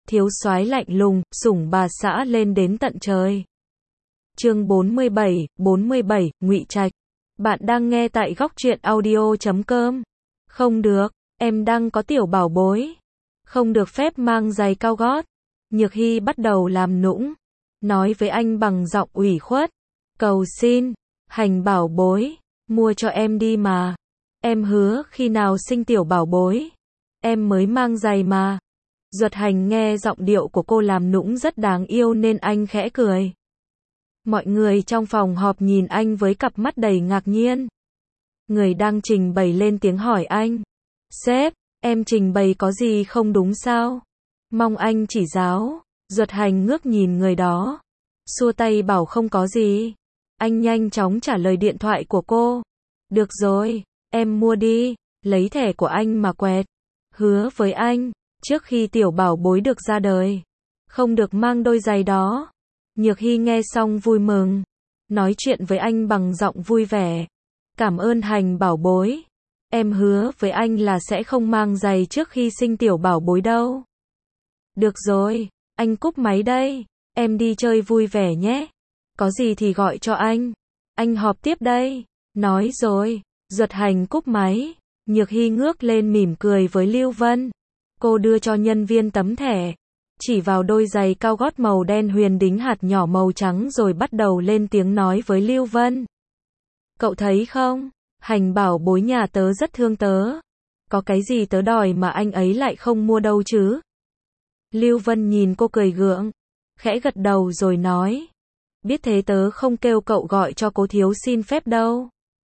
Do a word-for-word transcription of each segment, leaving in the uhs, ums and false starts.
thiếu soái lạnh lùng, sủng bà xã lên đến tận trời. Chương bốn mươi bảy, bốn mươi bảy, Ngụy Trạch. Bạn đang nghe tại góc truyện audio chấm com. Không được, em đang có tiểu bảo bối. Không được phép mang giày cao gót. Nhược Hy bắt đầu làm nũng. Nói với anh bằng giọng ủy khuất. Cầu xin, Hành bảo bối, mua cho em đi mà. Em hứa khi nào sinh tiểu bảo bối, em mới mang giày mà. Duật Hành nghe giọng điệu của cô làm nũng rất đáng yêu nên anh khẽ cười. Mọi người trong phòng họp nhìn anh với cặp mắt đầy ngạc nhiên. Người đang trình bày lên tiếng hỏi anh. Sếp, em trình bày có gì không đúng sao? Mong anh chỉ giáo. Duật Hành ngước nhìn người đó. Xua tay bảo không có gì. Anh nhanh chóng trả lời điện thoại của cô. Được rồi, em mua đi. Lấy thẻ của anh mà quẹt. Hứa với anh, trước khi tiểu bảo bối được ra đời, không được mang đôi giày đó. Nhược Hy nghe xong vui mừng. Nói chuyện với anh bằng giọng vui vẻ. Cảm ơn Hành bảo bối. Em hứa với anh là sẽ không mang giày trước khi sinh tiểu bảo bối đâu. Được rồi, anh cúp máy đây. Em đi chơi vui vẻ nhé. Có gì thì gọi cho anh. Anh họp tiếp đây. Nói rồi, Duật Hành cúp máy. Nhược Hy ngước lên mỉm cười với Lưu Vân. Cô đưa cho nhân viên tấm thẻ. Chỉ vào đôi giày cao gót màu đen huyền đính hạt nhỏ màu trắng rồi bắt đầu lên tiếng nói với Lưu Vân. Cậu thấy không? Hành bảo bối nhà tớ rất thương tớ. Có cái gì tớ đòi mà anh ấy lại không mua đâu chứ? Lưu Vân nhìn cô cười gượng. Khẽ gật đầu rồi nói. Biết thế tớ không kêu cậu gọi cho cố thiếu xin phép đâu.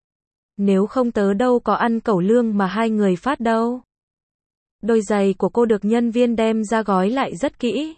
Nếu không tớ đâu có ăn cẩu lương mà hai người phát đâu. Đôi giày của cô được nhân viên đem ra gói lại rất kỹ.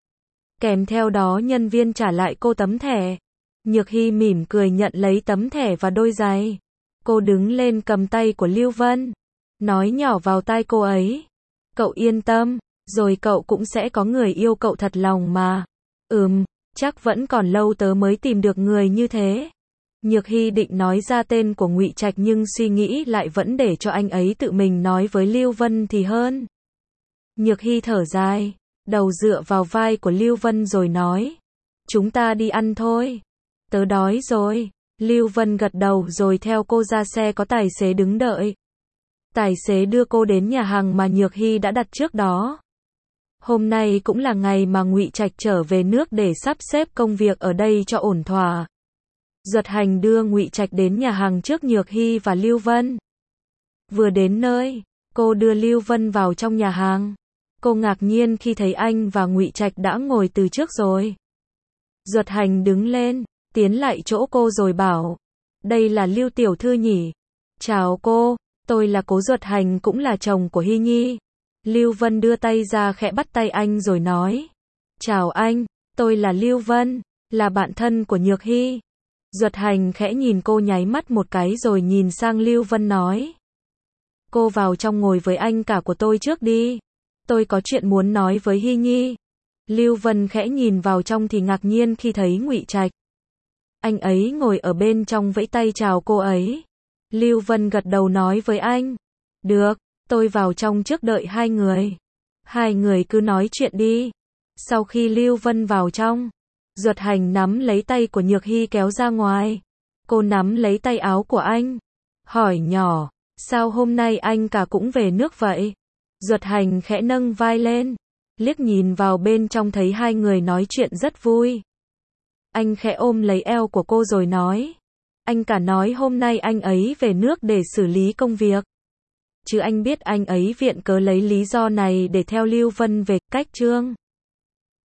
Kèm theo đó nhân viên trả lại cô tấm thẻ. Nhược Hy mỉm cười nhận lấy tấm thẻ và đôi giày. Cô đứng lên cầm tay của Lưu Vân. Nói nhỏ vào tai cô ấy. Cậu yên tâm, rồi cậu cũng sẽ có người yêu cậu thật lòng mà. Ừm, chắc vẫn còn lâu tớ mới tìm được người như thế. Nhược Hy định nói ra tên của Ngụy Trạch nhưng suy nghĩ lại vẫn để cho anh ấy tự mình nói với Lưu Vân thì hơn. Nhược Hy thở dài, đầu dựa vào vai của Lưu Vân rồi nói. Chúng ta đi ăn thôi. Tớ đói rồi. Lưu Vân gật đầu rồi theo cô ra xe có tài xế đứng đợi. Tài xế đưa cô đến nhà hàng mà Nhược Hy đã đặt trước đó. Hôm nay cũng là ngày mà Ngụy Trạch trở về nước để sắp xếp công việc ở đây cho ổn thỏa. Duật Hành đưa Ngụy Trạch đến nhà hàng trước Nhược Hy và Lưu Vân. Vừa đến nơi, cô đưa Lưu Vân vào trong nhà hàng. Cô ngạc nhiên khi thấy anh và Ngụy Trạch đã ngồi từ trước rồi. Duật Hành đứng lên, tiến lại chỗ cô rồi bảo. Đây là Lưu tiểu thư nhỉ? Chào cô, tôi là Cố Duật Hành cũng là chồng của Hy Nhi. Lưu Vân đưa tay ra khẽ bắt tay anh rồi nói. Chào anh, tôi là Lưu Vân, là bạn thân của Nhược Hy. Duật Hành khẽ nhìn cô nháy mắt một cái rồi nhìn sang Lưu Vân nói. Cô vào trong ngồi với anh cả của tôi trước đi. Tôi có chuyện muốn nói với Hy Nhi. Lưu Vân khẽ nhìn vào trong thì ngạc nhiên khi thấy Ngụy Trạch. Anh ấy ngồi ở bên trong vẫy tay chào cô ấy. Lưu Vân gật đầu nói với anh. Được, tôi vào trong trước đợi hai người. Hai người cứ nói chuyện đi. Sau khi Lưu Vân vào trong, Duật Hành nắm lấy tay của Nhược Hy kéo ra ngoài. Cô nắm lấy tay áo của anh. Hỏi nhỏ, sao hôm nay anh cả cũng về nước vậy? Duật Hành khẽ nâng vai lên. Liếc nhìn vào bên trong thấy hai người nói chuyện rất vui. Anh khẽ ôm lấy eo của cô rồi nói. Anh cả nói hôm nay anh ấy về nước để xử lý công việc. Chứ anh biết anh ấy viện cớ lấy lý do này để theo Lưu Vân về cách Trương.